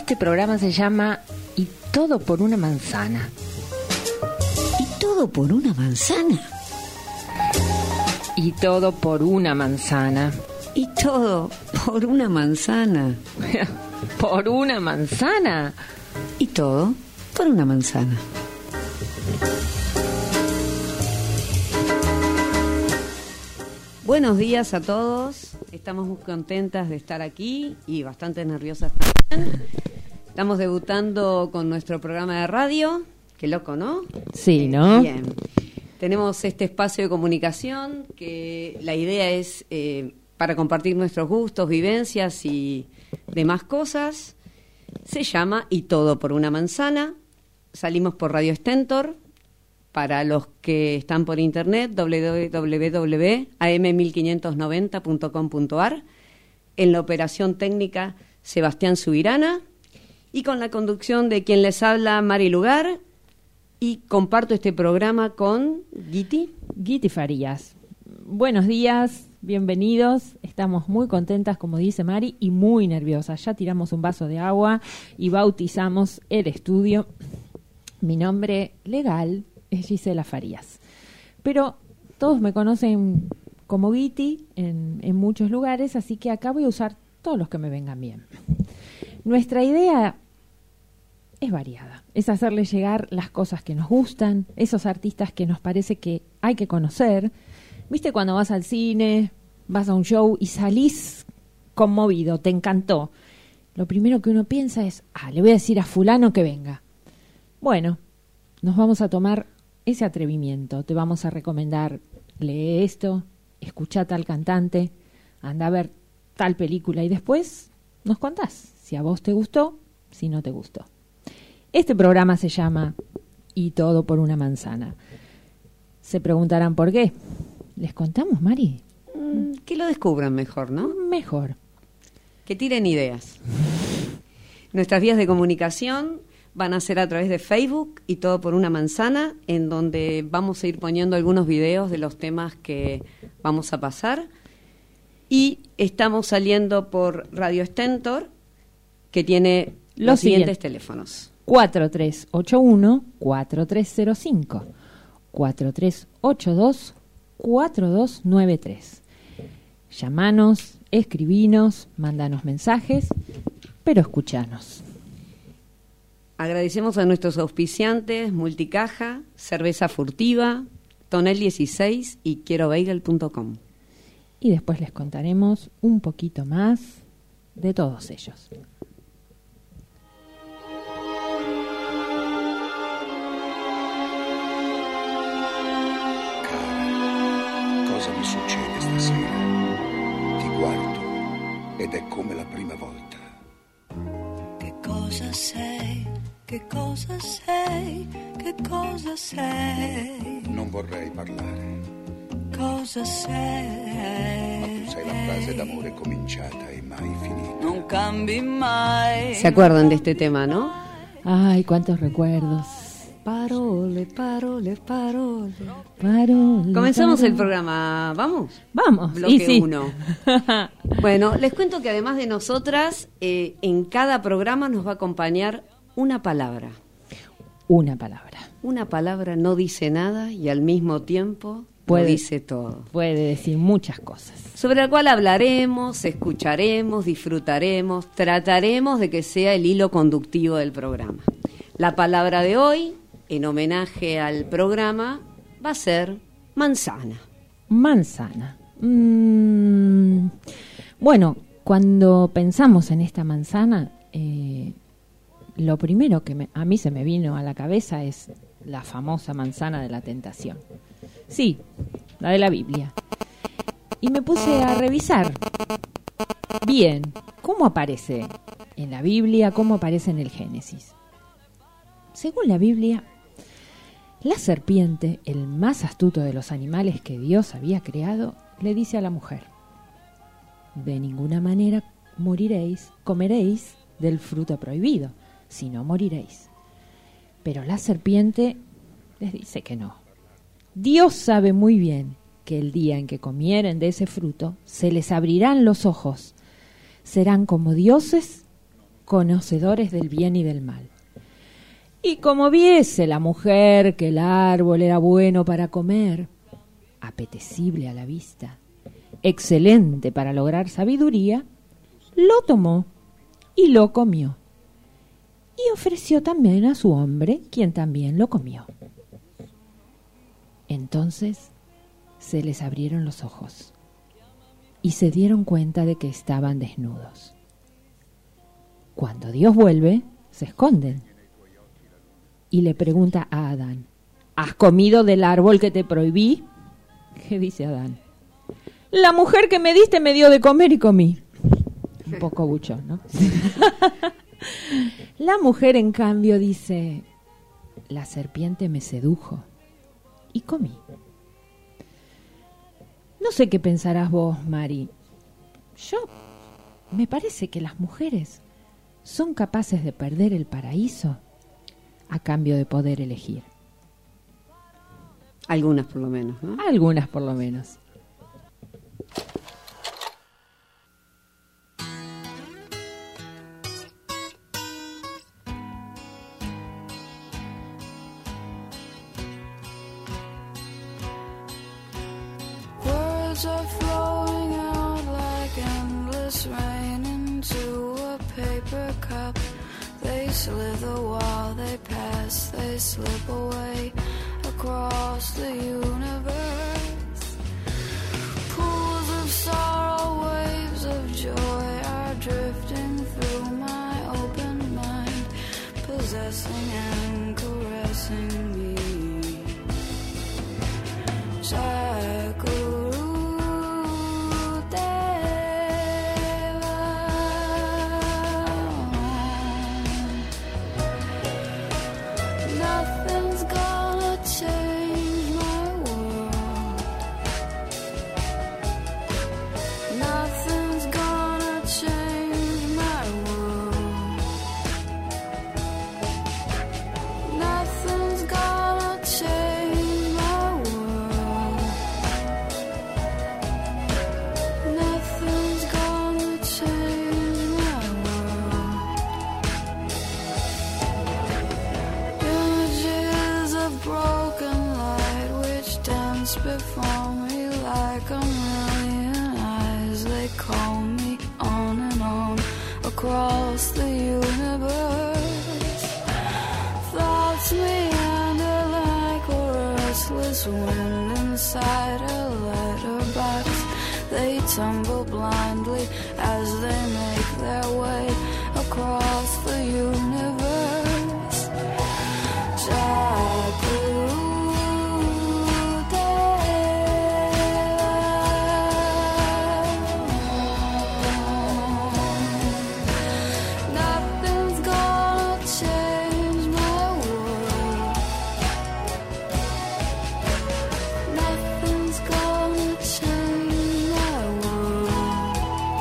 Este programa se llama Y todo por una manzana. ¿Y todo por una manzana? Y todo por una manzana. ¿Y todo por una manzana? ¿Por una manzana? ¿Y todo por una manzana? Buenos días a todos. Estamos muy contentas de estar aquí y bastante nerviosas también. Estamos debutando con nuestro programa de radio. Qué loco, ¿no? Sí, ¿no? Bien. Tenemos este espacio de comunicación que la idea es para compartir nuestros gustos, vivencias y demás cosas. Se llama Y todo por una manzana. Salimos por Radio Stentor. Para los que están por internet, www.am1590.com.ar. En la operación técnica, Sebastián Subirana. Y con la conducción de quien les habla, Mari Lugar. Y comparto este programa con Guiti Farías. Buenos días, bienvenidos. Estamos muy contentas, como dice Mari, y muy nerviosas. Ya tiramos un vaso de agua y bautizamos el estudio. Mi nombre legal es Gisela Farías. Pero todos me conocen como Guiti en muchos lugares, así que acá voy a usar todos los que me vengan bien. Nuestra idea es variada, es hacerles llegar las cosas que nos gustan, esos artistas que nos parece que hay que conocer. ¿Viste cuando vas al cine, vas a un show y salís conmovido, te encantó? Lo primero que uno piensa es, le voy a decir a fulano que venga. Bueno, nos vamos a tomar ese atrevimiento, te vamos a recomendar, lee esto, escucha tal cantante, anda a ver tal película y después nos contás si a vos te gustó, si no te gustó. Este programa se llama Y todo por una manzana. Se preguntarán por qué. ¿Les contamos, Mari? Que lo descubran mejor, ¿no? Mejor. Que tiren ideas. Nuestras vías de comunicación van a ser a través de Facebook Y todo por una manzana, en donde vamos a ir poniendo algunos videos de los temas que vamos a pasar. Y estamos saliendo por Radio Stentor, que tiene los siguientes teléfonos. 4381-4305, 4382-4293. Llamanos, escribinos, mándanos mensajes, pero escuchanos. Agradecemos a nuestros auspiciantes, Multicaja, Cerveza Furtiva, Tonel 16 y QuieroBagel.com. Y después les contaremos un poquito más de todos ellos. Cosa mi succede stasera? Ti guardo ed è come la prima volta. Che cosa sei? Che cosa sei? Che cosa sei? Non vorrei parlare. Cosa sei? Ma tu sei la frase d'amore cominciata e mai finita. Non cambi mai. ¿Se acuerdan de este tema, no? Ay, cuántos recuerdos. Parole, parole, parole. Parole. Comenzamos el programa, ¿vamos? Vamos. Bloque 1. Bueno, les cuento que además de nosotras, en cada programa nos va a acompañar una palabra. Una palabra. Una palabra no dice nada y al mismo tiempo lo dice todo. Puede decir muchas cosas. Sobre la cual hablaremos, escucharemos, disfrutaremos, trataremos de que sea el hilo conductivo del programa. La palabra de hoy, en homenaje al programa, va a ser manzana. Manzana. Bueno, cuando pensamos en esta manzana, lo primero que a mí se me vino a la cabeza es la famosa manzana de la tentación. Sí, la de la Biblia. Y me puse a revisar bien cómo aparece en la Biblia, cómo aparece en el Génesis. Según la Biblia, la serpiente, el más astuto de los animales que Dios había creado, le dice a la mujer: de ninguna manera comeréis del fruto prohibido, si no moriréis. Pero la serpiente les dice que no. Dios sabe muy bien que el día en que comieren de ese fruto, se les abrirán los ojos. Serán como dioses, conocedores del bien y del mal. Y como viese la mujer que el árbol era bueno para comer, apetecible a la vista, excelente para lograr sabiduría, lo tomó y lo comió. Y ofreció también a su hombre, quien también lo comió. Entonces se les abrieron los ojos y se dieron cuenta de que estaban desnudos. Cuando Dios vuelve, se esconden. Y le pregunta a Adán: ¿has comido del árbol que te prohibí? ¿Qué dice Adán? La mujer que me diste me dio de comer y comí. Un poco buchón, ¿no? La mujer, en cambio, dice: la serpiente me sedujo y comí. No sé qué pensarás vos, Mari. Me parece que las mujeres son capaces de perder el paraíso a cambio de poder elegir. Algunas por lo menos, ¿no? Algunas por lo menos. Words are flowing out like endless rain into a paper cup. They slither while they pass, they slip away across the universe. Pools of sorrow, waves of joy are drifting through my open mind, possessing and caressing me. Nothing's gonna change my world. Nothing's gonna change my world. Nothing's gonna change my world. Nothing's gonna change my world. Images of broken light which dance before me like a million eyes. They call me on and on across the universe. Thoughts meander like a restless wind inside a letterbox. They tumble blindly as they make their way across the universe. Nothing's gonna change my world. Nothing's gonna change my world.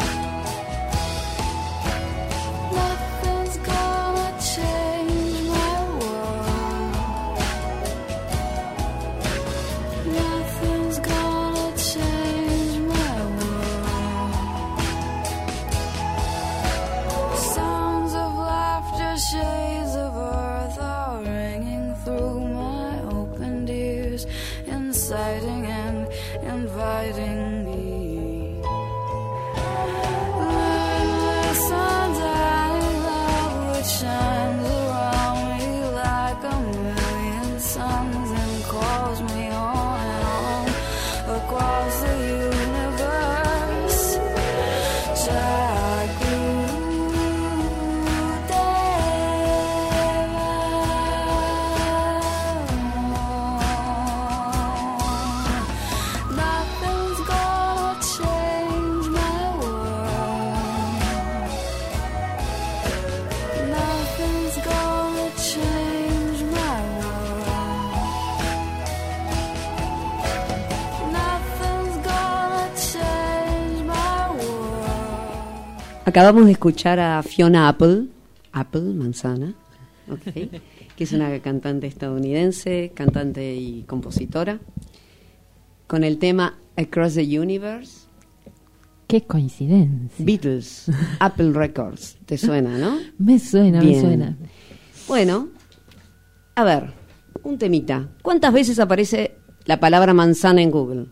Nothing's gonna change my world. Nothing's gonna change my world. Sounds of laughter, shades of earth are ringing through my opened ears, inciting and inviting me. Listen, dying love which shines around me like a million suns and calls me on and on across the universe. Nothing's gonna change my world. Nothing's gonna change my world. Nothing's gonna change my world. Acabamos de escuchar a Fiona Apple, manzana, okay, que es una cantante estadounidense, cantante y compositora, con el tema Across the Universe, Qué coincidencia. Beatles, Apple Records. ¿Te suena, no? Me suena, me Bien. suena. Bueno, a ver, un temita. ¿Cuántas veces aparece la palabra manzana en Google?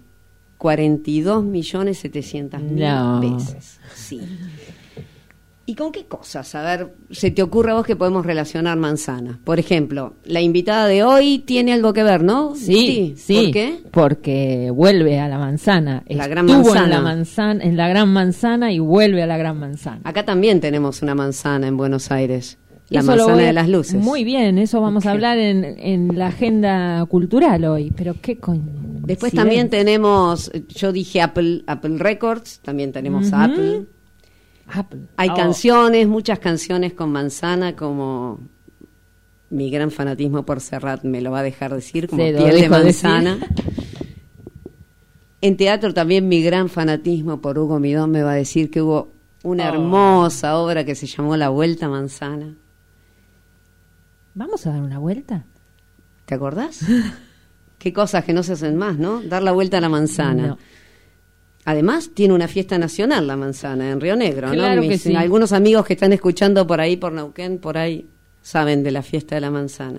42.700.000 No. veces. Sí. ¿Y con qué cosas? A ver, ¿se te ocurre a vos que podemos relacionar manzana? Por ejemplo, la invitada de hoy tiene algo que ver, ¿no? Sí. ¿Por qué? Porque vuelve a la manzana. La gran Estuvo manzana. en la gran manzana y vuelve a la gran manzana. Acá también tenemos una manzana en Buenos Aires. La Eso lo manzana voy a- de las luces. Muy bien, eso vamos a Ok. hablar en la agenda cultural hoy. Pero qué Después también tenemos, yo dije Apple Records, también tenemos a Apple. Hay canciones, muchas canciones con manzana, como mi gran fanatismo por Serrat me lo va a dejar decir, como Se lo Piel de dejo decir. manzana. En teatro también mi gran fanatismo por Hugo Midón me va a decir que hubo una hermosa obra que se llamó La Vuelta a Manzana. ¿Vamos a dar una vuelta? ¿Te acordás? Qué cosas que no se hacen más, ¿no? Dar la vuelta a la manzana. No. Además, tiene una fiesta nacional la manzana en Río Negro, Claro ¿no? que sí. Algunos amigos que están escuchando por ahí, por Neuquén, por ahí, saben de la fiesta de la manzana.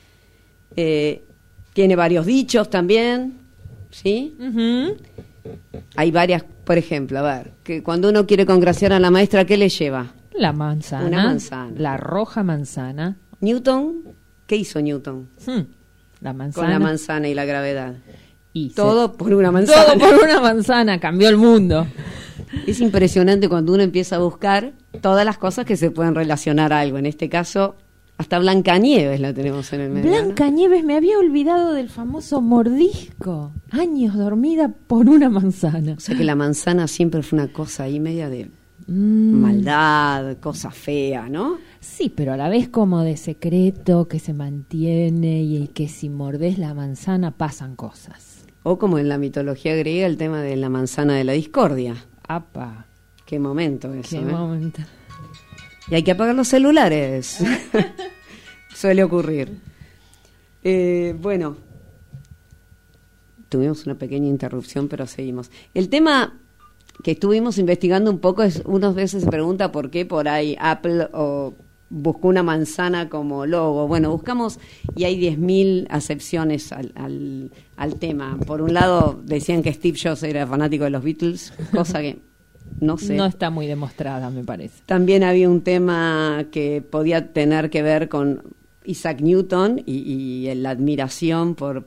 Tiene varios dichos también, ¿sí? Ujú. Hay varias, por ejemplo, a ver, que cuando uno quiere congraciar a la maestra, ¿qué le lleva? La manzana. Una manzana. La roja manzana. Newton, ¿qué hizo Newton? La manzana. Con la manzana y la gravedad. Y Todo por una manzana. Todo por una manzana. Cambió el mundo. Es impresionante cuando uno empieza a buscar todas las cosas que se pueden relacionar a algo. En este caso, hasta Blancanieves la tenemos en el medio. ¿no? Blancanieves, me había olvidado del famoso mordisco. Años dormida por una manzana. O sea que la manzana siempre fue una cosa ahí media de maldad, cosa fea, ¿no? Sí, pero a la vez como de secreto que se mantiene y que si mordés la manzana pasan cosas. O como en la mitología griega, el tema de la manzana de la discordia. ¡Apa! Qué momento eso, ¡Qué ¿eh? momento! Y hay que apagar los celulares. Suele ocurrir. Bueno, tuvimos una pequeña interrupción, pero seguimos. El tema que estuvimos investigando un poco es, unas veces se pregunta por qué por ahí Apple o buscó una manzana como logo. Bueno, buscamos y hay 10.000 acepciones al tema. Por un lado decían que Steve Jobs era fanático de los Beatles, cosa que no sé. No está muy demostrada, me parece. También había un tema que podía tener que ver con Isaac Newton y la admiración por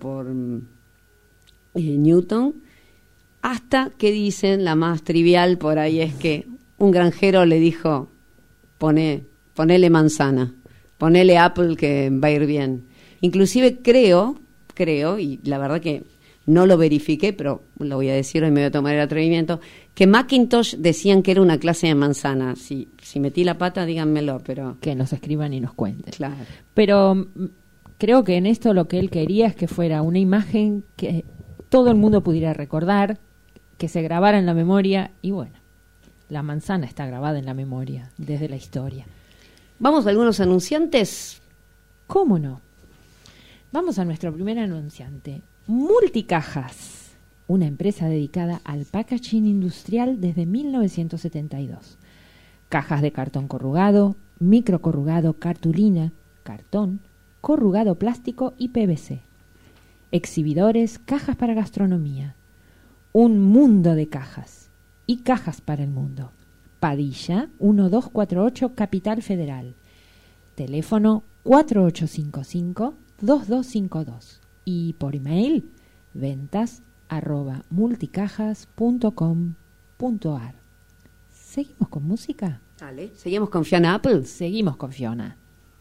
Newton, hasta que dicen, la más trivial por ahí es que un granjero le dijo, ponele manzana, ponele Apple que va a ir bien. Inclusive creo, y la verdad que no lo verifiqué, pero lo voy a decir hoy, me voy a tomar el atrevimiento, que Macintosh decían que era una clase de manzana. Si metí la pata, díganmelo, pero... Que nos escriban y nos cuenten. Claro. Pero creo que en esto lo que él quería es que fuera una imagen que todo el mundo pudiera recordar, que se grabara en la memoria, y bueno, la manzana está grabada en la memoria desde la historia. Vamos a algunos anunciantes. ¿Cómo no? Vamos a nuestro primer anunciante. Multicajas, una empresa dedicada al packaging industrial desde 1972. Cajas de cartón corrugado, microcorrugado, cartulina, cartón, corrugado plástico y PVC. Exhibidores, cajas para gastronomía. Un mundo de cajas y cajas para el mundo. Padilla 1248 Capital Federal. Teléfono 4855-2252. Y por email ventas@multicajas.com.ar. ¿Seguimos con música? Dale. ¿Seguimos con Fiona Apple? Seguimos con Fiona.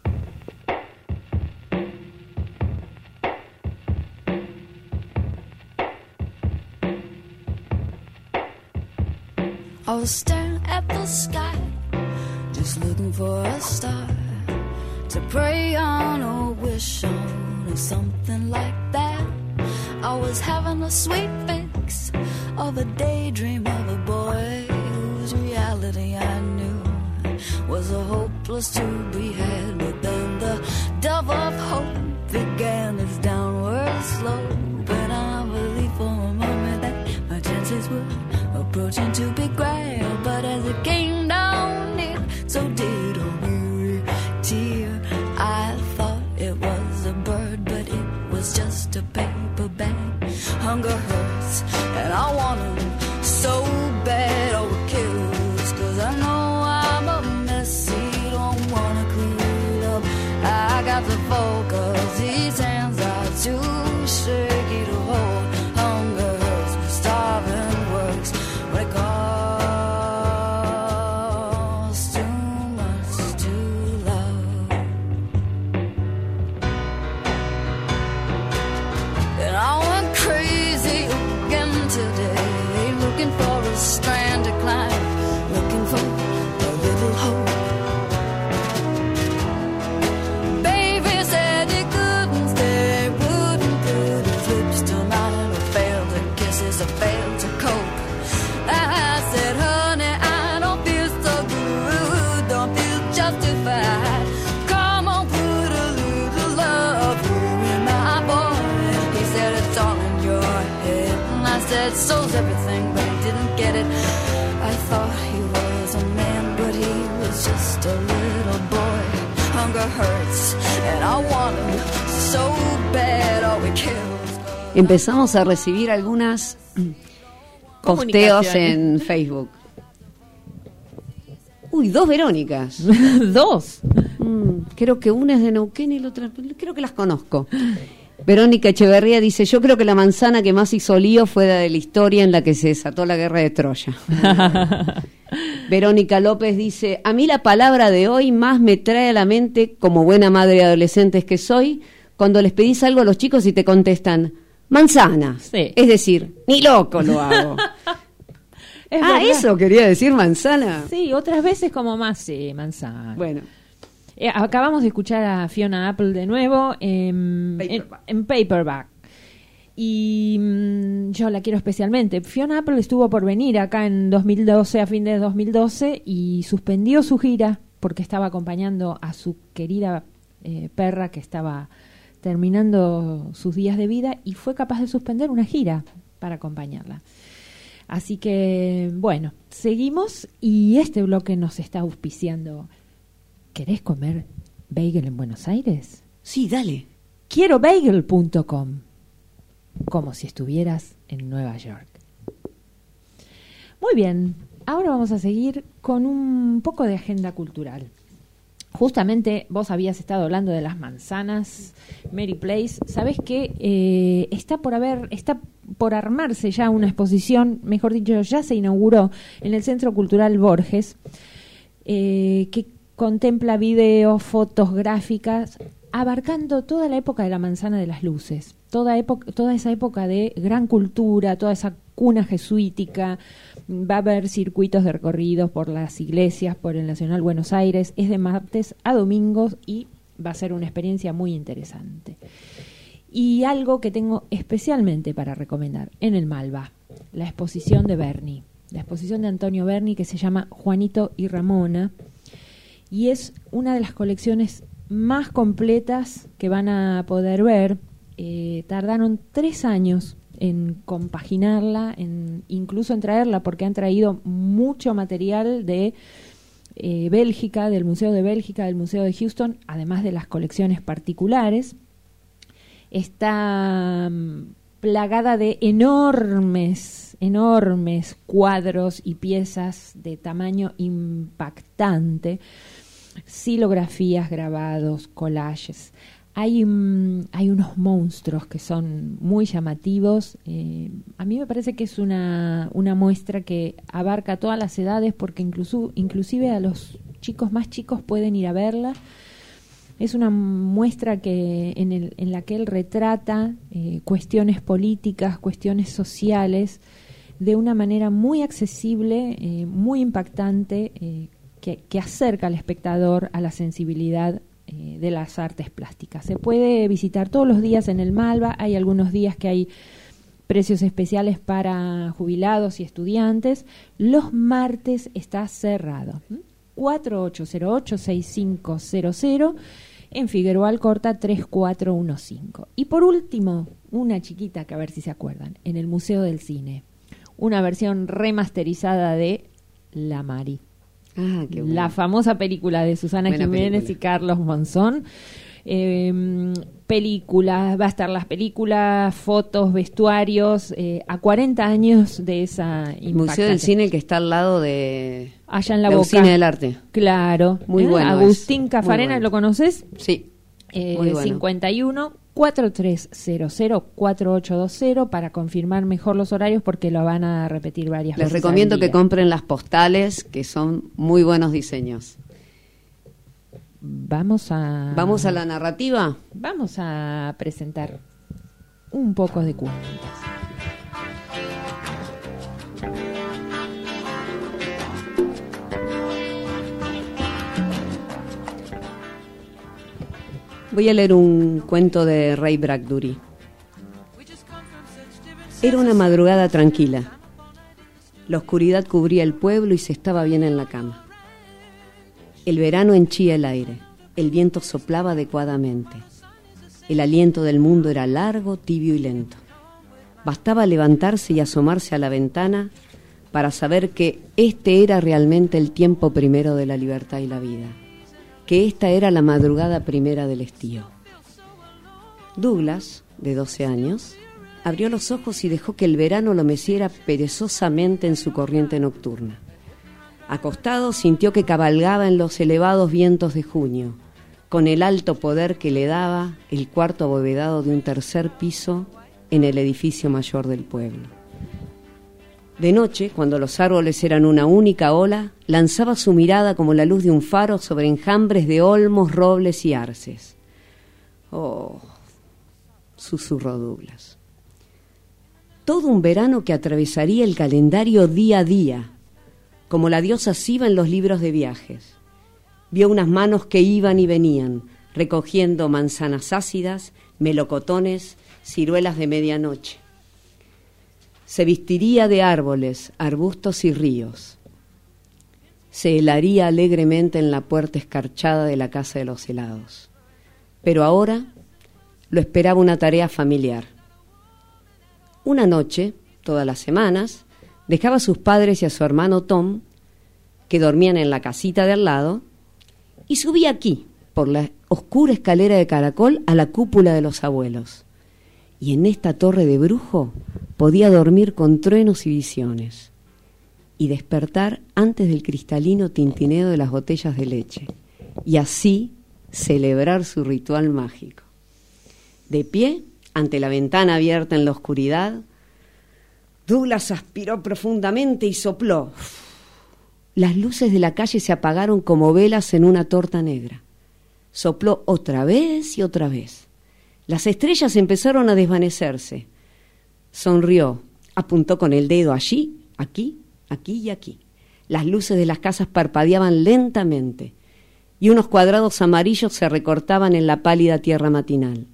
I was staring at the sky, just looking for a star to pray on or wish on or something like that. I was having a sweet fix of a daydream of a boy whose reality I knew was a hopeless to be had. But then the dove of hope began its downward slope, and I believed for a moment that my chances were approaching to be grabbed. But as it came down near, so did a weary tear. I thought it was a bird, but it was just a paper bag. Hunger hurts, and I want 'em so bad. Oh, it kills, 'cause I know I'm a mess. He don't wanna clean up. I got to focus. These hands are too shaky to hold. Hunger hurts, but starving works. When it costs too much to love. And I went crazy again today, looking for a strand to climb, looking for a little hope. Baby said he couldn't stay, wouldn't put his lips to mine, or failed to kisses, or failed to cope. I said, honey, I don't feel so good, don't feel justified. Come on, put a little love here in my voice. He said, it's all in your head. And I said, so's everything, but he didn't get it. I thought he was a man, but he was just a little boy. Hunger hurts, and I want him so bad, oh, it kills. Empezamos a recibir algunas posteos en Facebook. Uy, 2 Verónicas. 2. Creo que una es de Neuquén y la otra, creo que las conozco. Verónica Echeverría dice, yo creo que la manzana que más hizo lío fue la de la historia en la que se desató la guerra de Troya. Verónica López dice, a mí la palabra de hoy más me trae a la mente, como buena madre de adolescentes que soy, cuando les pedís algo a los chicos y te contestan, manzana. Sí. Es decir, ni loco lo hago. Es verdad. ¿Eso quería decir manzana? Sí, otras veces como más, sí, manzana. Bueno. Acabamos de escuchar a Fiona Apple de nuevo en Paperback. Y yo la quiero especialmente. Fiona Apple estuvo por venir acá en 2012, a fin de 2012, y suspendió su gira porque estaba acompañando a su querida perra que estaba terminando sus días de vida, y fue capaz de suspender una gira para acompañarla. Así que, bueno, seguimos, y este bloque nos está auspiciando. ¿Querés comer bagel en Buenos Aires? Sí, dale. QuieroBagel.com. Como si estuvieras en Nueva York. Muy bien, ahora vamos a seguir con un poco de agenda cultural. Justamente vos habías estado hablando de las manzanas, Mary Place. ¿Sabés que está por armarse ya una exposición, mejor dicho, ya se inauguró en el Centro Cultural Borges, que contempla videos, fotos, gráficas, abarcando toda la época de la Manzana de las Luces, toda esa época de gran cultura, toda esa cuna jesuítica. Va a haber circuitos de recorridos por las iglesias, por el Nacional Buenos Aires. Es de martes a domingos y va a ser una experiencia muy interesante. Y algo que tengo especialmente para recomendar en el Malva, la exposición de Berni, la exposición de Antonio Berni, que se llama Juanito y Ramona, y es una de las colecciones más completas que van a poder ver. Tardaron 3 años en compaginarla, incluso en traerla, porque han traído mucho material de Bélgica, del Museo de Bélgica, del Museo de Houston, además de las colecciones particulares. Está plagada de enormes cuadros y piezas de tamaño impactante, xilografías, grabados, collages. Hay unos monstruos que son muy llamativos. A mí me parece que es una muestra que abarca todas las edades, porque inclusive a los chicos más chicos pueden ir a verla. Es una muestra en la que él retrata cuestiones políticas, cuestiones sociales, de una manera muy accesible, muy impactante, que acerca al espectador a la sensibilidad de las artes plásticas. Se puede visitar todos los días en el Malva. Hay algunos días que hay precios especiales para jubilados y estudiantes. Los martes está cerrado. 4808-6500, en Figueroa Alcorta 3415. Y por último, una chiquita que a ver si se acuerdan, en el Museo del Cine. una versión remasterizada de La Mari. Ah, qué bueno. La famosa película de Susana Buena Jiménez película. y Carlos Monzón. Películas, va a estar las películas, fotos, vestuarios, a 40 años de esa El Museo del Cine que está al lado de allá en la de Boca. Usina del Arte. Claro. Muy bueno Agustín es. Cafarena, Muy bueno. ¿lo conoces? Sí. Muy bueno. 51 4300 4820 para confirmar mejor los horarios porque lo van a repetir varias Les veces. recomiendo al que día. compren las postales, que son muy buenos diseños. Vamos a La narrativa. Vamos a presentar un poco de cuentos. Voy a leer un cuento de Ray Bradbury. Era una madrugada tranquila. La oscuridad cubría el pueblo y se estaba bien en la cama. El verano henchía el aire. El viento soplaba adecuadamente. El aliento del mundo era largo, tibio y lento. Bastaba levantarse y asomarse a la ventana para saber que este era realmente el tiempo primero de la libertad y la vida, que esta era la madrugada primera del estío. Douglas, de 12 años, abrió los ojos y dejó que el verano lo meciera perezosamente en su corriente nocturna. Acostado, sintió que cabalgaba en los elevados vientos de junio, con el alto poder que le daba el cuarto abovedado de un tercer piso en el edificio mayor del pueblo. De noche, cuando los árboles eran una única ola, lanzaba su mirada como la luz de un faro sobre enjambres de olmos, robles y arces. «Oh», susurró Douglas. Todo un verano que atravesaría el calendario día a día, como la diosa Siva en los libros de viajes. Vio unas manos que iban y venían, recogiendo manzanas ácidas, melocotones, ciruelas de medianoche. Se vestiría de árboles, arbustos y ríos. Se helaría alegremente en la puerta escarchada de la casa de los helados. Pero ahora lo esperaba una tarea familiar. Una noche, todas las semanas, dejaba a sus padres y a su hermano Tom, que dormían en la casita de al lado, y subía aquí, por la oscura escalera de caracol, a la cúpula de los abuelos. Y en esta torre de brujo podía dormir con truenos y visiones, y despertar antes del cristalino tintineo de las botellas de leche, y así celebrar su ritual mágico. De pie, ante la ventana abierta en la oscuridad, Douglas aspiró profundamente y sopló. Las luces de la calle se apagaron como velas en una torta negra. Sopló otra vez y otra vez. Las estrellas empezaron a desvanecerse. Sonrió, apuntó con el dedo allí, aquí, aquí y aquí. Las luces de las casas parpadeaban lentamente y unos cuadrados amarillos se recortaban en la pálida tierra matinal.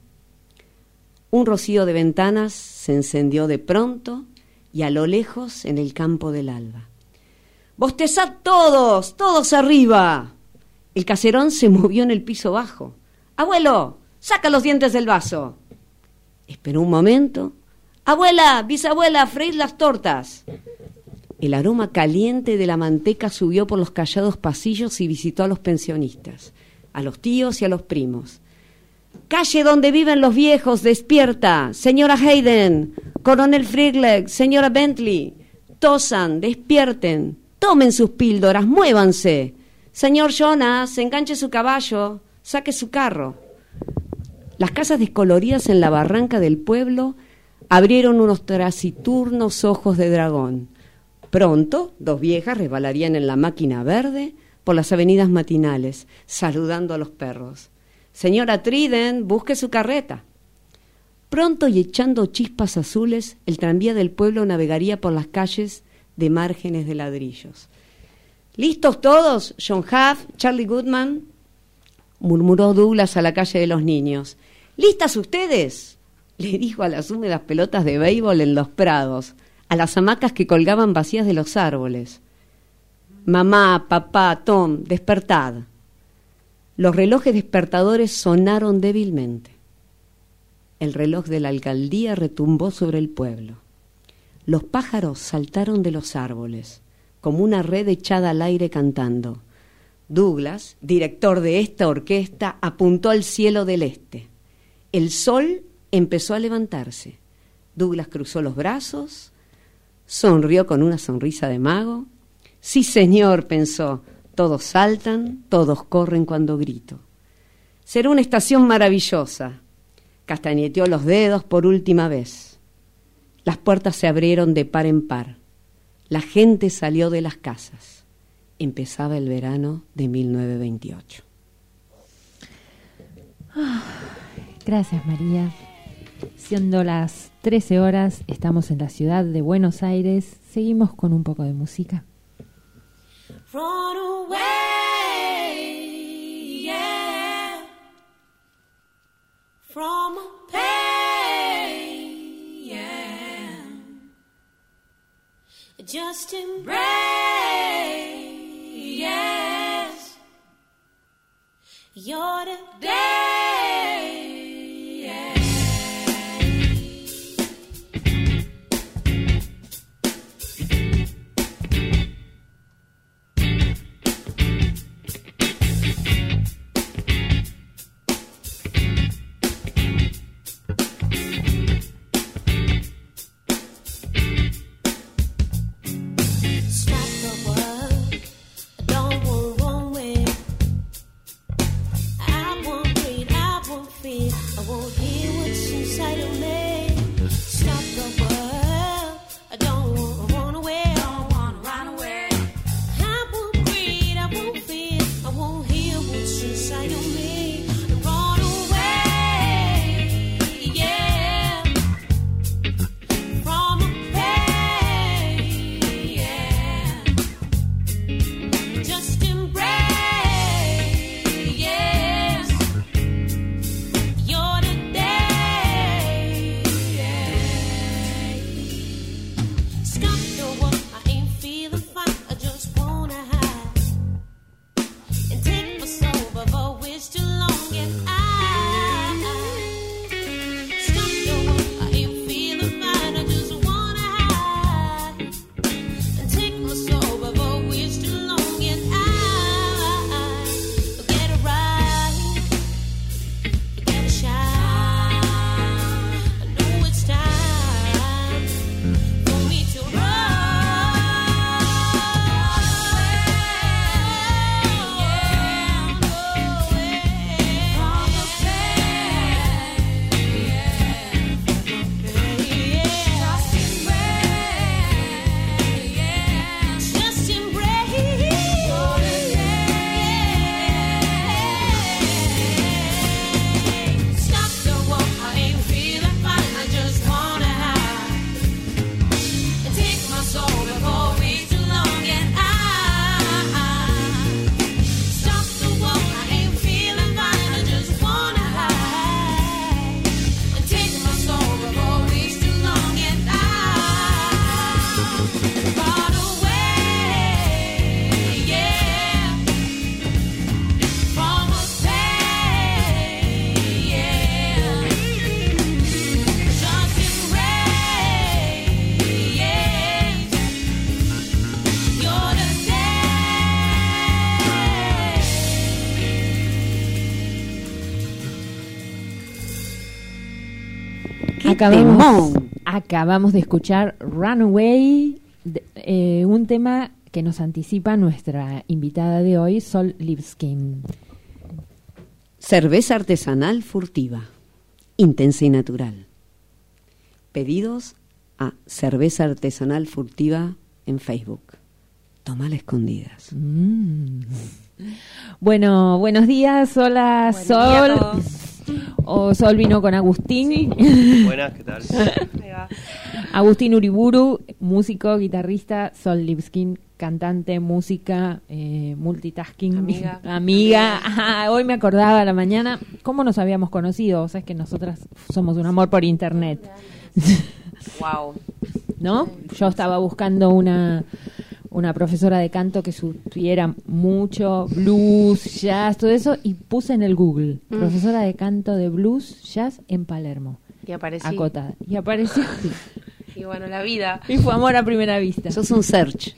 Un rocío de ventanas se encendió de pronto y a lo lejos en el campo del alba. ¡Bostezad todos! ¡Todos arriba! El caserón se movió en el piso bajo. ¡Abuelo! ¡Saca los dientes del vaso! Esperó un momento. ¡Abuela! ¡Bisabuela! ¡Freíd las tortas! El aroma caliente de la manteca subió por los callados pasillos y visitó a los pensionistas, a los tíos y a los primos. «Calle donde viven los viejos, despierta. Señora Hayden, coronel Frigleg, señora Bentley, tosan, despierten, tomen sus píldoras, muévanse. Señor Jonas, enganche su caballo, saque su carro». Las casas descoloridas en la barranca del pueblo abrieron unos taciturnos ojos de dragón. Pronto, dos viejas resbalarían en la máquina verde por las avenidas matinales, saludando a los perros. «Señora Trident, busque su carreta». Pronto y echando chispas azules, el tranvía del pueblo navegaría por las calles de márgenes de ladrillos. «¿Listos todos? John Huff, Charlie Goodman», murmuró Douglas a la calle de los niños. «¿Listas ustedes?», le dijo a las húmedas pelotas de béisbol en los prados, a las hamacas que colgaban vacías de los árboles. «Mamá, papá, Tom, despertad». Los relojes despertadores sonaron débilmente. El reloj de la alcaldía retumbó sobre el pueblo. Los pájaros saltaron de los árboles, como una red echada al aire cantando. Douglas, director de esta orquesta, apuntó al cielo del este. El sol empezó a levantarse. Douglas cruzó los brazos, sonrió con una sonrisa de mago. Sí, señor, pensó, todos saltan, todos corren cuando grito. Será una estación maravillosa. Castañeteó los dedos por última vez. Las puertas se abrieron de par en par. La gente salió de las casas. Empezaba el verano de 1928. Gracias, María. Siendo las 13 horas, estamos en la ciudad de Buenos Aires. Seguimos con un poco de música. Run away, yeah, from pain, yeah. Just embrace, yes, you're the day, yeah. Acabamos de escuchar Runaway, un tema que nos anticipa nuestra invitada de hoy, Sol Lipskin. Cerveza artesanal furtiva, intensa y natural. Pedidos a Cerveza Artesanal Furtiva en Facebook. Tomala escondidas. Bueno, buenos días. Hola, Sol. Sol vino con Agustín. Sí. Buenas, ¿qué tal? Agustín Uriburu, músico, guitarrista. Sol Lipskin, cantante, música, multitasking. Amiga. Ajá, hoy me acordaba a la mañana cómo nos habíamos conocido. O sea, es que nosotras somos un amor por internet. Wow. ¿No? Yo estaba buscando una profesora de canto que supiera mucho blues, jazz, todo eso, y puse en el Google profesora de canto de blues, jazz en Palermo. Y apareció. Acotada. Y apareció. Y bueno, la vida. Y fue amor a primera vista. Sos un search.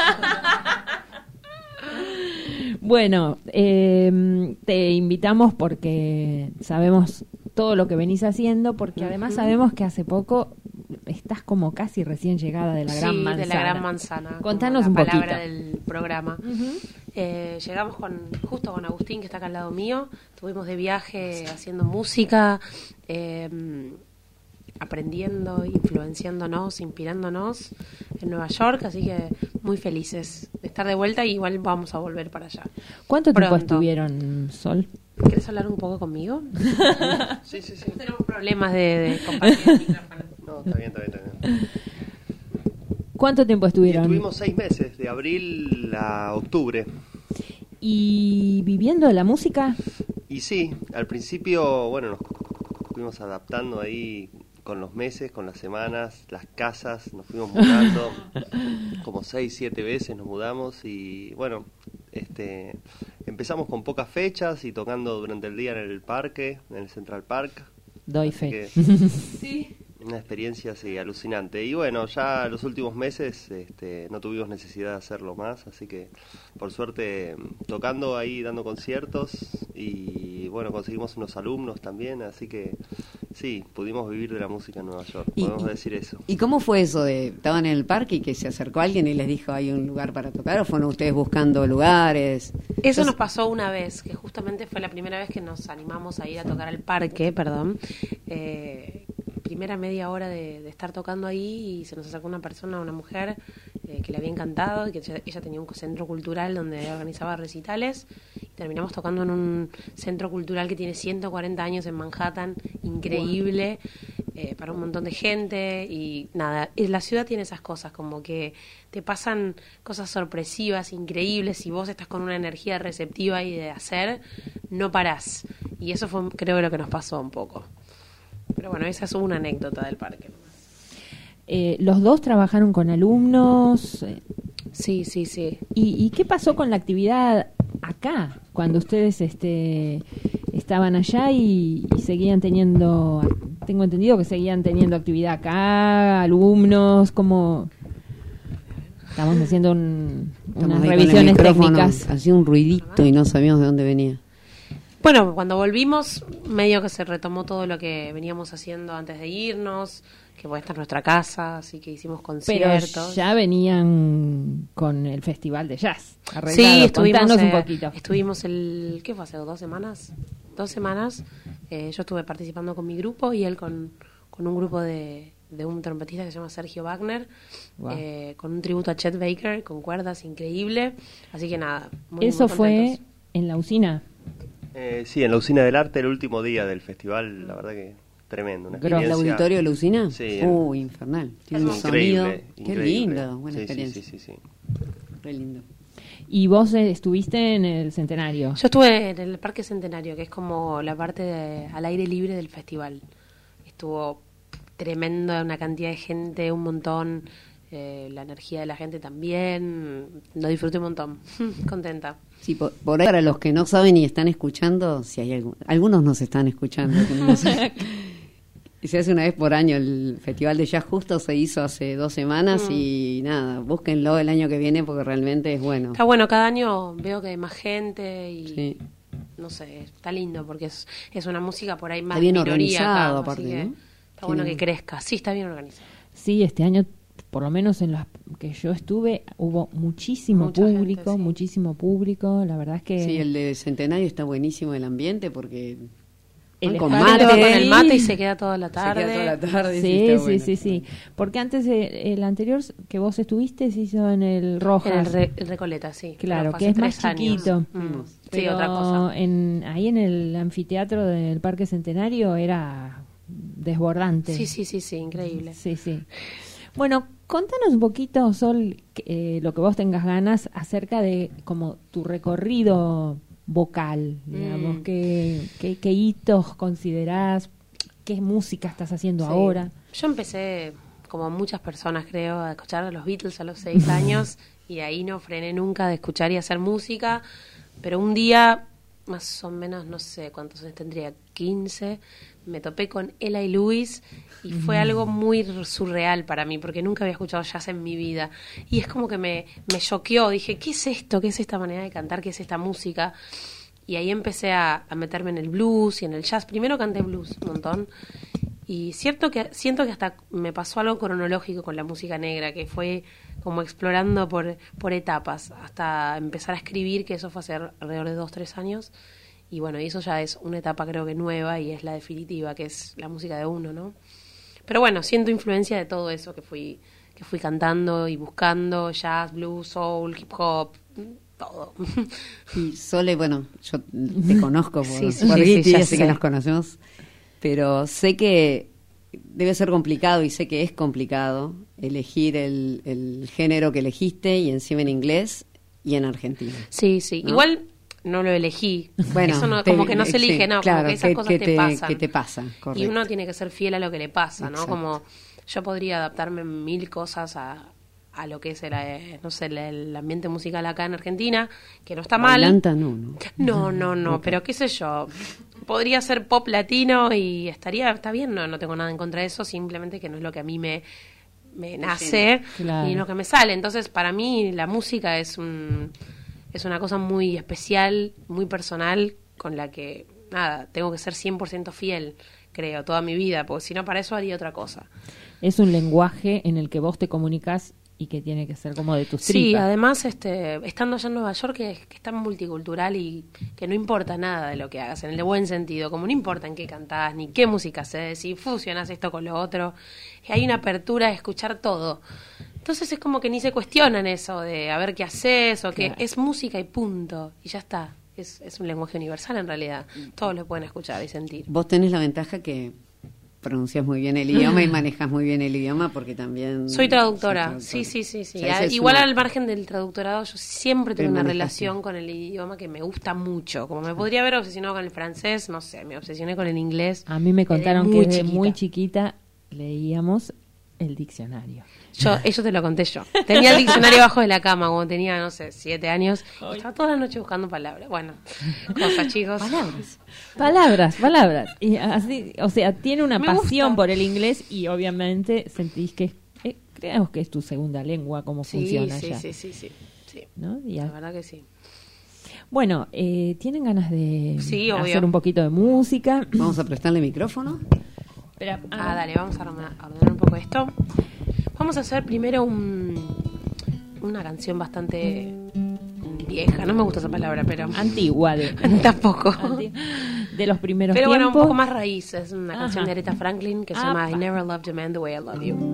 Bueno, te invitamos porque sabemos todo lo que venís haciendo, porque además sabemos que hace poco estás como casi recién llegada de la Gran Manzana. Sí, de la Gran Manzana. Contanos como un la poquito. palabra del programa. Llegamos justo con Agustín, que está acá al lado mío. Estuvimos de viaje haciendo música, aprendiendo, influenciándonos, inspirándonos en Nueva York, así que muy felices de estar de vuelta y igual vamos a volver para allá. ¿Cuánto tiempo Pronto. estuvieron, Sol? ¿Querés hablar un poco conmigo? Sí. Tenemos problemas de compartir el micrófono. No, está bien. ¿Cuánto tiempo Y estuvieron? estuvimos 6 meses, de abril a octubre. ¿Y viviendo de la música? Y sí, al principio, bueno, nos fuimos adaptando ahí con los meses, con las semanas, las casas, nos fuimos mudando, como 6, 7 veces nos mudamos y bueno, empezamos con pocas fechas y tocando durante el día en el parque, en el Central Park. Doy Así fe. Sí. Una experiencia así alucinante. Y bueno, ya los últimos meses no tuvimos necesidad de hacerlo más, así que por suerte tocando ahí, dando conciertos y bueno, conseguimos unos alumnos también, así que sí, pudimos vivir de la música en Nueva York, podemos decir eso. ¿Y cómo fue eso de estaban en el parque y que se acercó alguien y les dijo hay un lugar para tocar o fueron ustedes buscando lugares? Eso nos pasó una vez, que justamente fue la primera vez que nos animamos a ir a tocar al parque, primera media hora de estar tocando ahí y se nos acercó una persona, una mujer que le había encantado, que ella tenía un centro cultural donde organizaba recitales y terminamos tocando en un centro cultural que tiene 140 años en Manhattan, increíble, para un montón de gente y nada, la ciudad tiene esas cosas como que te pasan cosas sorpresivas, increíbles, y vos estás con una energía receptiva y de hacer, no parás, y eso fue creo lo que nos pasó un poco. Pero bueno, esa es una anécdota del parque. ¿Los dos trabajaron con alumnos? Sí. ¿Y qué pasó con la actividad acá? Cuando ustedes estaban allá y seguían teniendo, tengo entendido que seguían teniendo actividad acá, alumnos, como estamos haciendo unas revisiones técnicas. Hacía un ruidito y no sabíamos de dónde venía. Bueno, cuando volvimos, medio que se retomó todo lo que veníamos haciendo antes de irnos, que esta es nuestra casa, así que hicimos conciertos. Pero ya venían con el festival de jazz arreglado. Sí, Contanos un poquito. Estuvimos ¿qué fue hace? 2 semanas. 2 semanas. Yo estuve participando con mi grupo y él con un grupo de un trompetista que se llama Sergio Wagner, Wow. con un tributo a Chet Baker, con cuerdas, increíble. Así que nada, muy ¿Eso muy fue contentos. en la usina? Sí, en la Usina del Arte, el último día del festival, la verdad que tremendo. Una ¿El experiencia auditorio de la usina? Sí. Infernal. Tiene un Increíble, sonido. Qué increíble. lindo, buena Sí, experiencia. Sí. Re lindo. ¿Y vos estuviste en el Centenario? Yo estuve en el Parque Centenario, que es como la parte al aire libre del festival. Estuvo tremendo, una cantidad de gente, un montón, la energía de la gente también. Lo disfruté un montón, contenta. Sí, por ahí para los que no saben y están escuchando, si hay algunos nos están escuchando. Que no sé. Se hace una vez por año el Festival de Jazz, justo se hizo hace 2 semanas y nada, búsquenlo el año que viene porque realmente es bueno. Está bueno, cada año veo que hay más gente y Sí. no sé, está lindo porque es una música por ahí más Está bien minoría organizado, acá, así aparte, que ¿no? está bueno Tiene- que crezca. Sí, está bien organizado. Sí, este año, por lo menos en las que yo estuve, hubo muchísimo Mucha gente, público, sí. muchísimo público. La verdad es que Sí, el de Centenario está buenísimo el ambiente porque El con espacio mate. Con el mate y se queda toda la Se tarde. queda toda la tarde. Sí, está sí, bueno. sí. Porque antes el anterior que vos estuviste se hizo en el Rojas. El Recoleta, sí. Claro, Pero fue que hace es más 3 años. chiquito. Sí, Pero otra cosa. ahí en el anfiteatro del Parque Centenario era desbordante. Sí, increíble. Sí. Bueno, contanos un poquito, Sol, lo que vos tengas ganas acerca de como tu recorrido vocal, digamos, qué hitos considerás, qué música estás haciendo Sí. ahora. Yo empecé, como muchas personas creo, a escuchar a los Beatles a los 6 años y ahí no frené nunca de escuchar y hacer música, pero un día más o menos, no sé cuántos años tendría, 15, me topé con Ella y Lewis y fue algo muy surreal para mí, porque nunca había escuchado jazz en mi vida. Y es como que me choqueó, dije, ¿qué es esto? ¿Qué es esta manera de cantar? ¿Qué es esta música? Y ahí empecé a meterme en el blues y en el jazz. Primero canté blues un montón. Y siento que hasta me pasó algo cronológico con la música negra, que fue como explorando por etapas, hasta empezar a escribir, que eso fue hace alrededor de 2-3 años. Y bueno, y eso ya es una etapa creo que nueva y es la definitiva, que es la música de uno, ¿no? Pero bueno, siento influencia de todo eso que fui cantando y buscando, jazz, blues, soul, hip hop, todo. Y Sole, bueno, yo te conozco por Sí, Guiti, ya así sé. que nos conocemos, pero sé que debe ser complicado y sé que es complicado elegir el género que elegiste y encima en inglés y en Argentina. Sí, sí. ¿No? Igual no lo elegí. Bueno, eso no, como que no se elige, sí, no, claro, como que esas cosas te pasan. que te pasan, correcto. Y uno tiene que ser fiel a lo que le pasa, ¿no? Exacto. Como yo podría adaptarme en 1000 cosas a lo que es no sé, el ambiente musical acá en Argentina, que no está mal. Bailanta no. No, pero qué sé yo. Podría ser pop latino y está bien, no tengo nada en contra de eso, simplemente que no es lo que a mí me nace Claro. y lo que me sale. Entonces, para mí la música es una cosa muy especial, muy personal, con la que, nada, tengo que ser 100% fiel, creo, toda mi vida, porque si no, para eso haría otra cosa. Es un lenguaje en el que vos te comunicas y que tiene que ser como de tus Sí, tripas. además, estando allá en Nueva York, que es tan multicultural y que no importa nada de lo que hagas, en el buen sentido, como no importa en qué cantás, ni qué música haces, si fusionás esto con lo otro, que hay una apertura a escuchar todo. Entonces es como que ni se cuestionan eso de a ver qué haces o Claro. que es música y punto, y ya está. Es un lenguaje universal en realidad. Todos lo pueden escuchar y sentir. Vos tenés la ventaja que pronuncias muy bien el idioma y manejas muy bien el idioma porque también... Soy traductora, sos sí. O sea, esa es Igual una- al margen del traductorado, yo siempre tuve Te una manejaste. relación con el idioma que me gusta mucho. Como me podría haber obsesionado con el francés, no sé, me obsesioné con el inglés. A mí me contaron que desde chiquita. muy chiquita leíamos el diccionario. Eso te lo conté yo. Tenía el diccionario abajo de la cama cuando tenía, no sé, 7 años. Y estaba toda la noche buscando palabras. Bueno, cosas, chicos. Palabras. Y así, o sea, tiene una Me pasión gusta. por el inglés y obviamente sentís que creemos que es tu segunda lengua, cómo Sí, funciona sí, allá. sí. ¿No? Y La verdad que sí. bueno, ¿tienen ganas de Sí, obvio. hacer un poquito de música? Vamos a prestarle micrófono. Espera, Dale, vamos a ordenar un poco esto. Vamos a hacer primero una canción bastante vieja. No me gusta esa palabra, pero Antigua tampoco. de los primeros Pero bueno, un tiempos. poco más raíz. Es una canción Ajá. de Aretha Franklin que se llama I Never Loved a Man the Way I Love You.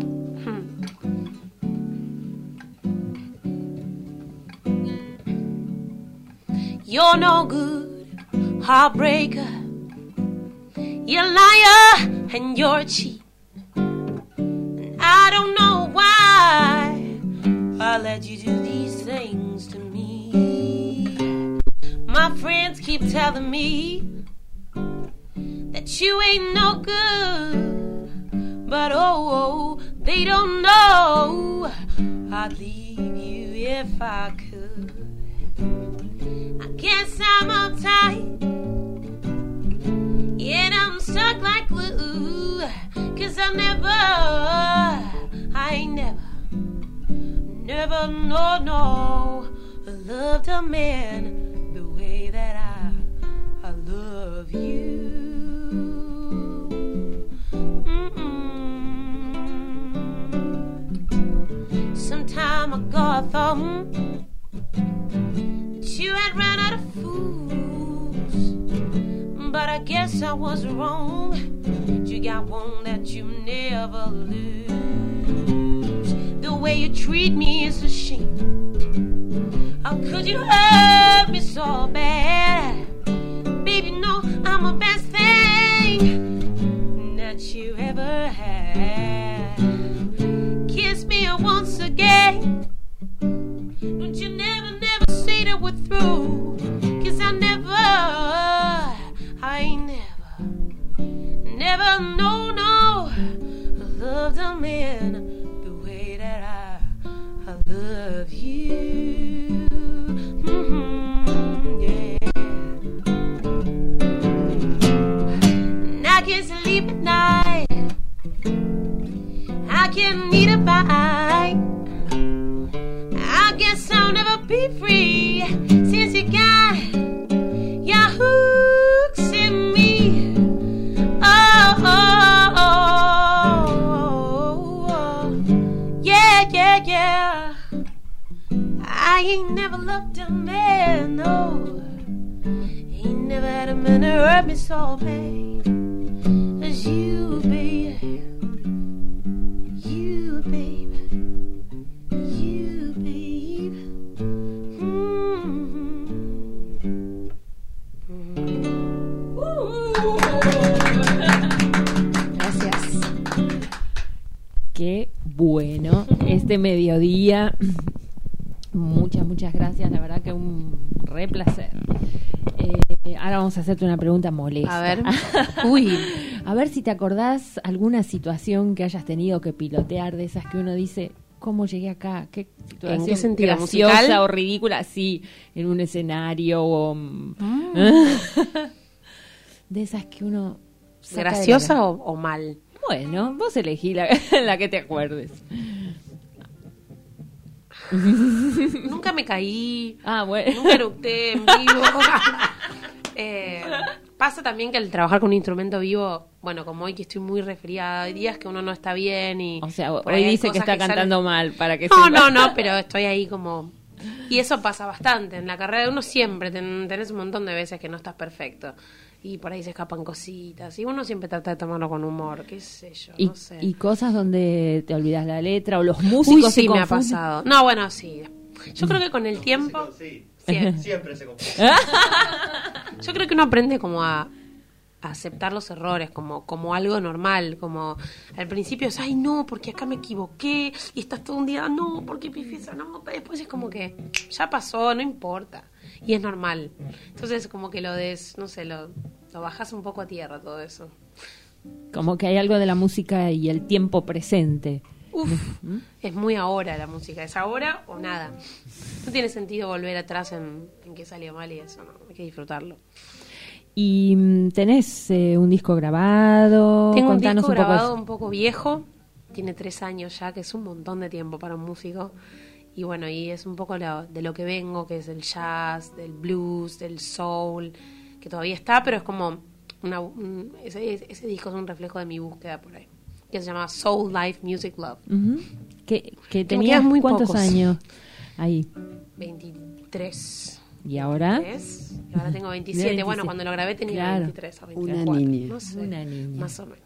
You're no good, heartbreaker. You're a liar and you're a cheat. And I don't know why I let you do these things to me. My friends keep telling me that you ain't no good, but oh, they don't know I'd leave you if I could. I guess I'm uptight, and I'm stuck like glue, 'cause I ain't never, no, loved a man the way that I love you. Some time ago I thought that you had run out of fools, but I guess I was wrong. You got one that you never lose. The way you treat me is a shame. How could you hurt me so bad? Baby, no, I'm the best thing that you ever had. Kiss me once again. Don't you never say that we're through, 'cause I ain't never, no, loved a man the way that I love you. Yeah. loved him, man, no. He never had a man to hurt me so bad as you, baby. You, baby. You, babe. Gracias. Qué bueno este mediodía. Muchas gracias, la verdad que un re placer. Ahora vamos a hacerte una pregunta molesta. A ver. Uy. A ver si te acordás alguna situación que hayas tenido que pilotear, de esas que uno dice, ¿cómo llegué acá? ¿Qué situación ¿En qué sentido? graciosa ¿Musical? o ridícula? Sí, en un escenario o... de esas que uno... saca de ¿Graciosa la- o mal? Bueno, vos elegí la, la que te acuerdes. Nunca me caí. Ah, bueno. Nunca eructé en vivo. Pasa también que al trabajar con un instrumento vivo, bueno, como hoy que estoy muy resfriada, hay días que uno no está bien y... O sea, por hoy hay dice que cosas está cantando salen- mal para que No, sepa. no, pero estoy ahí como... Y eso pasa bastante. En la carrera de uno siempre tenés un montón de veces que no estás perfecto. Y por ahí se escapan cositas. Y uno siempre trata de tomarlo con humor, qué sé yo, Y, no sé. y cosas donde te olvidas la letra o los músicos Uy, se sí, me ha confunden. pasado. No, bueno, sí. Yo creo que con el tiempo... Sí, Siempre. siempre se confunde. Yo creo que uno aprende como a aceptar los errores como algo normal, como al principio es, ay no, porque acá me equivoqué y estás todo un día, no, porque pifiesa, no, pero después es como que ya pasó, no importa, y es normal. Entonces como que no sé, lo bajas un poco a tierra todo eso. Como que hay algo de la música y el tiempo presente. Uf, es muy ahora la música, es ahora o nada. No tiene sentido volver atrás en que salió mal y eso, no, hay que disfrutarlo. ¿Y tenés un disco grabado? Tengo un Contanos disco un poco grabado eso. un poco viejo, tiene 3 años ya, que es un montón de tiempo para un músico. Y bueno, y es un poco de lo que vengo, que es el jazz, del blues, del soul, que todavía está, pero es como ese disco es un reflejo de mi búsqueda por ahí, que se llama Soul Life Music Love. Ujú. Que me tenías quedan muy ¿cuántos pocos. años ahí? 23. ¿Y ahora? Y ahora tengo 27. 27. Bueno, cuando lo grabé tenía Claro. 23 o Una 24. niña. No sé, Una niña. más o menos.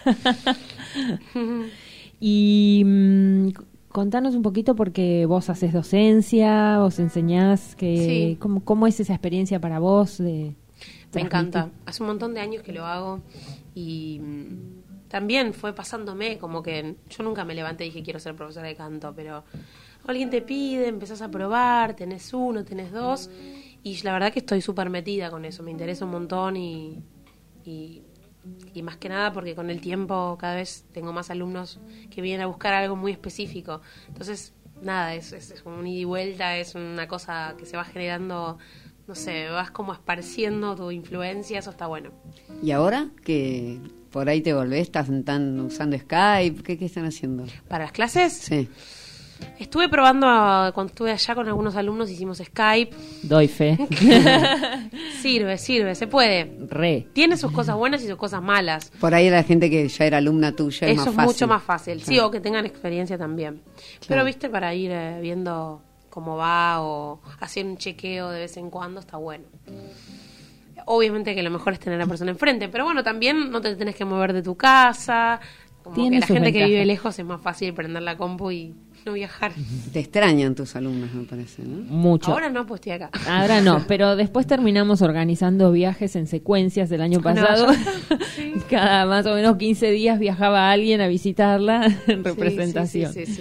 Y contanos un poquito, porque vos haces docencia, vos enseñás, Sí. ¿cómo es esa experiencia para vos? Me encanta. Hace un montón de años que lo hago y también fue pasándome como que yo nunca me levanté y dije quiero ser profesora de canto, pero alguien te pide, empezás a probar, tenés uno, tenés dos y la verdad que estoy súper metida con eso, me interesa un montón y más que nada porque con el tiempo cada vez tengo más alumnos que vienen a buscar algo muy específico. Entonces, nada, es como un ida y vuelta, es una cosa que se va generando, no sé, vas como esparciendo tu influencia, eso está bueno. ¿Y ahora que por ahí te volvés? ¿Están usando Skype? ¿Qué están haciendo? ¿Para las clases? Sí. Estuve probando, cuando estuve allá con algunos alumnos, hicimos Skype. Doy fe. Sirve, se puede. Re. Tiene sus cosas buenas y sus cosas malas. Por ahí la gente que ya era alumna tuya es Eso más es fácil. mucho más fácil, sí, Claro. o que tengan experiencia también. Pero, viste, para ir viendo cómo va o hacer un chequeo de vez en cuando está bueno. Obviamente que lo mejor es tener a la persona enfrente, pero bueno, también no te tenés que mover de tu casa. Como Tiene que la sus gente que ventajas. vive lejos es más fácil prender la compu y no viajar. Te extrañan tus alumnos, me parece, ¿no? Mucho. Ahora no, pues estoy acá. Ahora no, pero después terminamos organizando viajes en secuencias el año pasado. Cada más o menos 15 días viajaba alguien a visitarla en representación. Sí.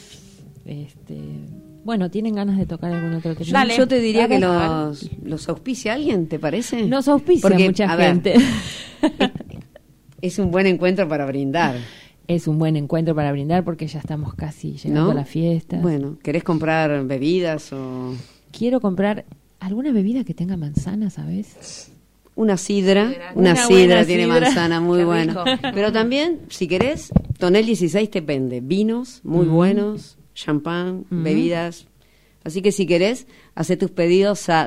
Bueno, ¿tienen ganas de tocar algún otro tema? Dale. Yo te diría que Dale. los auspicia alguien, ¿te parece? Nos auspicia Porque, mucha a ver, gente. Es un buen encuentro para brindar, Es un buen encuentro para brindar porque ya estamos casi llegando ¿no? a la fiesta. Bueno, ¿querés comprar bebidas o Quiero comprar alguna bebida que tenga manzana, ¿sabes? una sidra? Sidra. Una Una sidra buena tiene sidra. manzana, muy Qué bueno. rico. Pero también, si querés, Tonel 16 te vende vinos muy buenos, champán, bebidas. Así que si querés, hacé tus pedidos a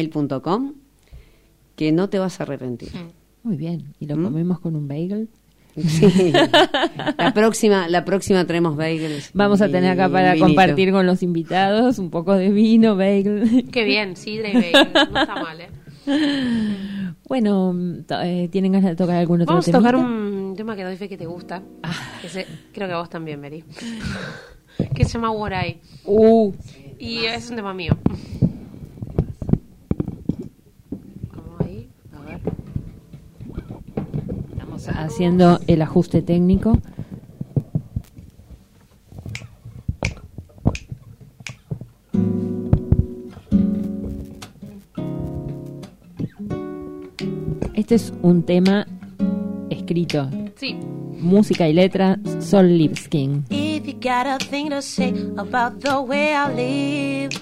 tonel16@gmail.com, que no te vas a arrepentir. Muy bien. ¿Y lo comemos con un bagel? Sí. La próxima traemos bagels. Vamos a tener acá para vinito. compartir con los invitados un poco de vino, bagel. Qué bien, sidra y bagel, no está mal, Bueno, ¿tienen ganas de tocar algún otro Vamos a temita? tocar un tema que doy fe que te gusta. Creo que a vos también, Mary. Que se llama What I. Y es un tema mío. Vamos ahí, a ver. Estamos haciendo el ajuste técnico. Este es un tema escrito, Sí. música y letra, Sol Lipskin. If you got a thing to say about the way I live,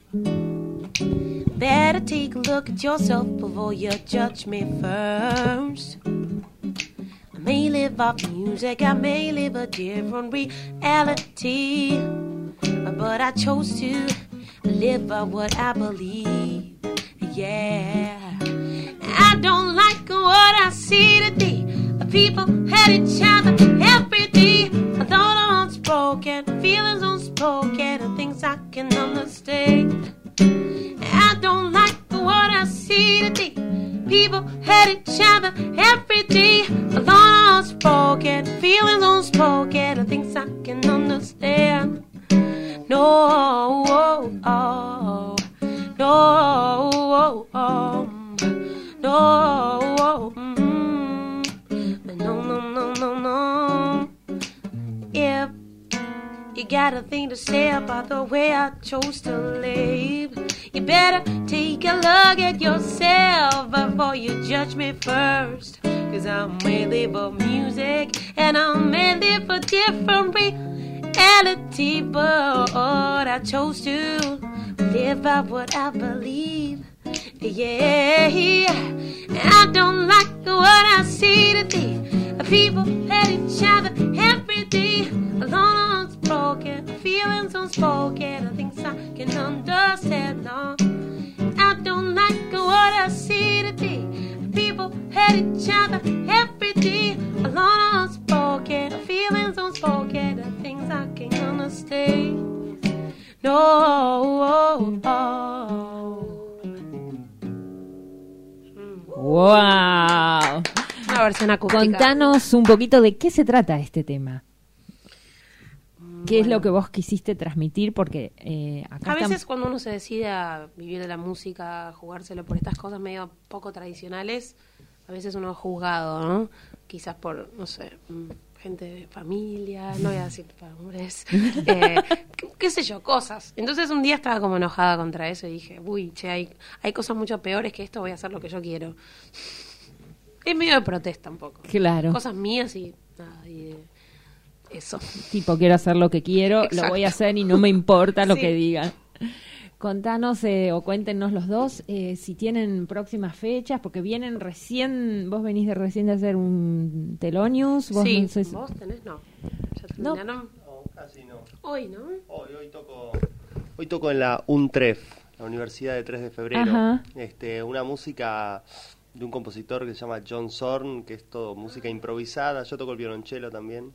better take a look at yourself before you judge me first. I may live off music, I may live a different reality, but I chose to live by what I believe. Yeah, I don't like what I see today. People hate each other every day. Thoughts unspoken, feelings unspoken, and things I can understand. I don't like what I see today. People hate each other every day. Thoughts unspoken, feelings unspoken, and things I can understand. No, no, no, no. If you got a thing to say about the way I chose to live, you better take a look at yourself before you judge me first. 'Cause I may live for music and I may live for different reality, but I chose to live by what I believe. Yeah, I don't like what I see today. People hate each other every day. Alone unspoken, feelings unspoken, and things I can understand. No, I don't like what I see today. People hate each other every day. Alone unspoken, feelings unspoken, and things I can understand. No. ¡Wow! Una versión acústica. Contanos un poquito de qué se trata este tema. ¿Qué es lo que vos quisiste transmitir? Porque acá A veces cuando uno se decide a vivir de la música, a jugárselo por estas cosas medio poco tradicionales, a veces uno es juzgado, ¿no? Quizás por, no sé, gente de familia, no voy a decir hombres, qué sé yo, cosas. Entonces un día estaba como enojada contra eso y dije, uy, che, hay cosas mucho peores que esto, voy a hacer lo que yo quiero. Es medio de protesta un poco. Claro. Cosas mías y nada, y eso. Tipo, quiero hacer lo que quiero, Exacto. lo voy a hacer y no me importa lo Sí. que digan. Contanos o cuéntenos los dos si tienen próximas fechas, porque vienen recién, vos venís de recién de hacer un Telonius. Vos Sí, no sé ¿vos tenés? No. ¿Ya No. terminaron? No, casi no. Hoy, ¿no? Hoy toco en la UNTREF, la Universidad de 3 de Febrero. Ajá. Una música de un compositor que se llama John Zorn, que es todo música improvisada. Yo toco el violonchelo también.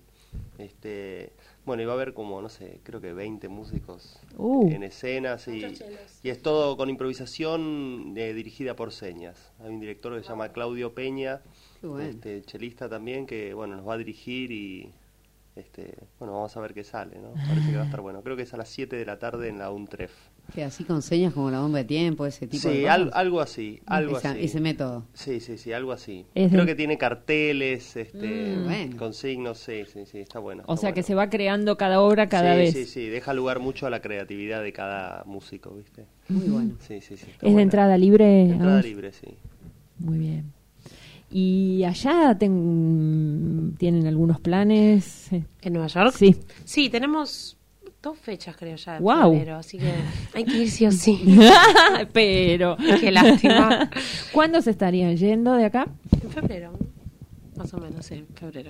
Bueno, y va a haber como, no sé, creo que 20 músicos en escenas y es todo con improvisación dirigida por señas. Hay un director que se llama Claudio Peña, Qué bueno. chelista también, que bueno, nos va a dirigir y bueno, vamos a ver qué sale, ¿no? Parece que va a estar bueno. Creo que es a las 7 de la tarde en la UNTREF. Que así con señas como la bomba de tiempo, ese tipo de Sí, cosas. algo así, algo así. Ese método. Sí, algo así. Es Creo de- que tiene carteles, bueno. con signos, sí, está bueno. O está sea que bueno. se va creando cada obra cada Sí, vez. Sí, deja lugar mucho a la creatividad de cada músico, ¿viste? Muy bueno. Sí, está ¿Es bueno. de entrada libre? Entrada Ah, libre, sí. Muy bien. ¿Y allá tienen algunos planes? ¿En Nueva York? Sí. Sí, tenemos 2 fechas, creo, ya en Guau. febrero, así que hay que ir sí o sí. Pero... Qué lástima. ¿Cuándo se estarían yendo de acá? En febrero, más o menos, sí, en febrero.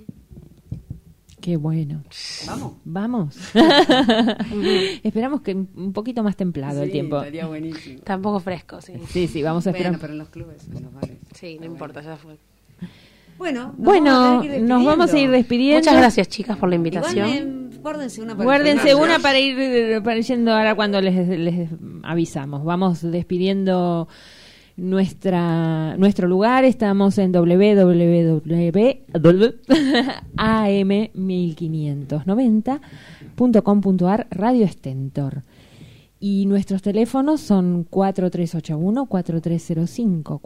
Qué bueno. Vamos. Vamos. Esperamos que un poquito más templado el Sí, tiempo. estaría buenísimo. Tampoco fresco, sí. Sí, vamos a esperar. Bueno, pero en los clubes, en los bares. Sí, no importa, ya fue. Bueno, nos vamos a ir despidiendo. Muchas gracias, chicas, por la invitación. Igual, guárdense una para Guárdense el una final. para ir yendo ahora cuando les avisamos. Vamos despidiendo nuestro lugar. Estamos en www.am1590.com.ar Radio Stentor. Y nuestros teléfonos son 4381-4305,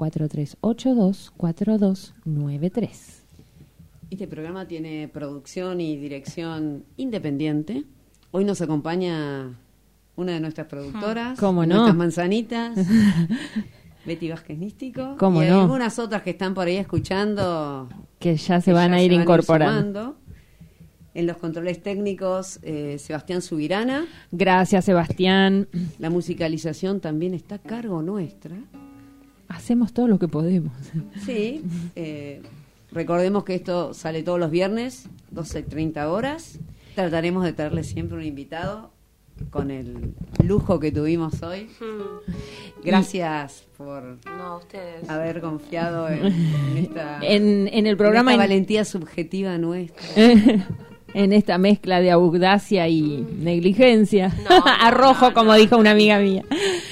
4382-4293. Este programa tiene producción y dirección independiente. Hoy nos acompaña una de nuestras productoras, ¿Cómo no? nuestras manzanitas, Betty Vázquez Nístico. ¿Cómo y no? algunas otras que están por ahí escuchando. Que ya se van a ir incorporando. sumando. En los controles técnicos, Sebastián Subirana. Gracias, Sebastián. La musicalización también está a cargo nuestra. Hacemos todo lo que podemos. Sí. Recordemos que esto sale todos los viernes, 12:30 horas. Trataremos de traerle siempre un invitado con el lujo que tuvimos hoy. Gracias por No, ustedes. haber confiado en esta, En el programa en esta valentía subjetiva nuestra. en esta mezcla de audacia y negligencia. No, Arrojo, como dijo una amiga mía.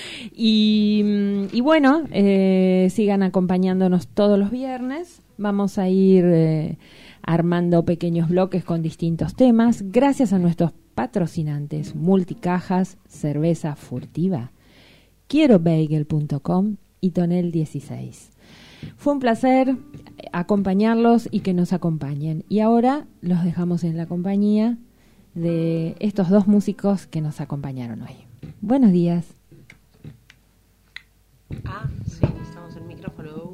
Y bueno, sigan acompañándonos todos los viernes. Vamos a ir armando pequeños bloques con distintos temas. Gracias a nuestros patrocinantes: Multicajas, Cerveza Furtiva, QuieroBagel.com y Tonel 16. Fue un placer acompañarlos y que nos acompañen. Y ahora los dejamos en la compañía de estos dos músicos que nos acompañaron hoy. Buenos días. Ah, sí, necesitamos el micrófono.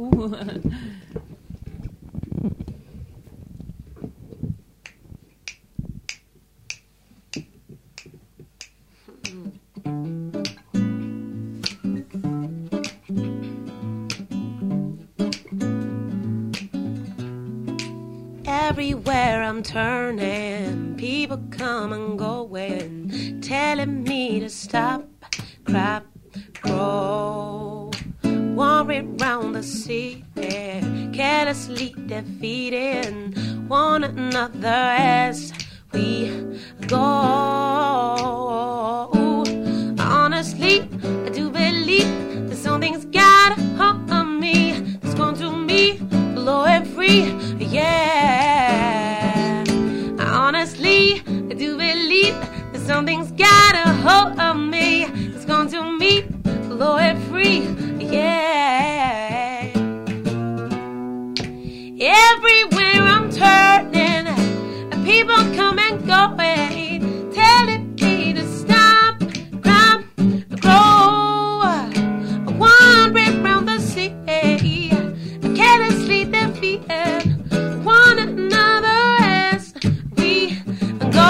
Everywhere I'm turning, people come and going, telling me to stop, crap, grow. Worried round the city, carelessly defeating one another as we go. Honestly, I do believe that something's got a hold on me, that's going to me, blow it free, yeah. Honestly, I do believe that something's got a hold on me, that's going to me, blow it free, yeah. Everywhere I'm turning, people come and go, telling me to stop, crop, grow. Wandering round the city, carelessly defeating one another as we go.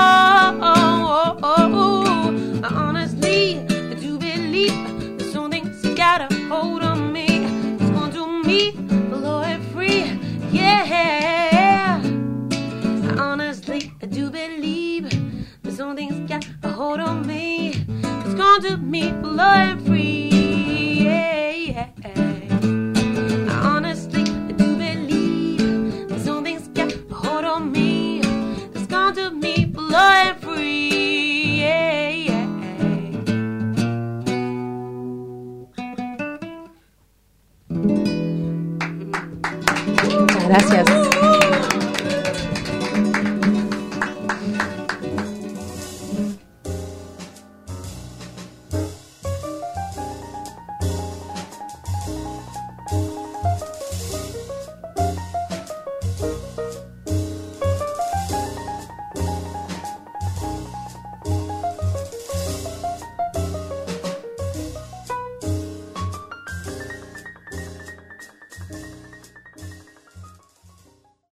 Honestly, I do believe that something's got a hold on me. It's going to me, blow it free, yeah. Honestly, I do believe that something's got a hold on me. It's going to me, blow it free, yeah. Honestly, I do believe that something's got a hold on me. It's going to me, blow it free, yeah. Muchas gracias.